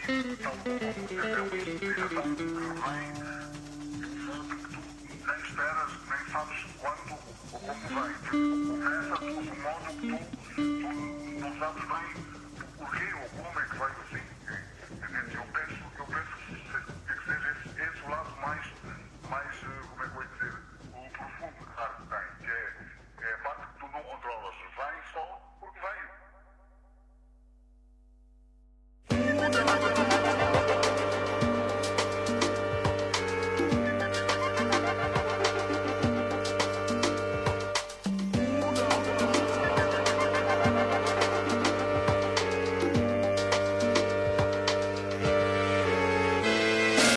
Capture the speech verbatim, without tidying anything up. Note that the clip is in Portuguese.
Então, é uma inspiração que vem de um modo que tu nem esperas, nem sabes quando ou como vem. Começa de um modo que tu, tu não sabes bem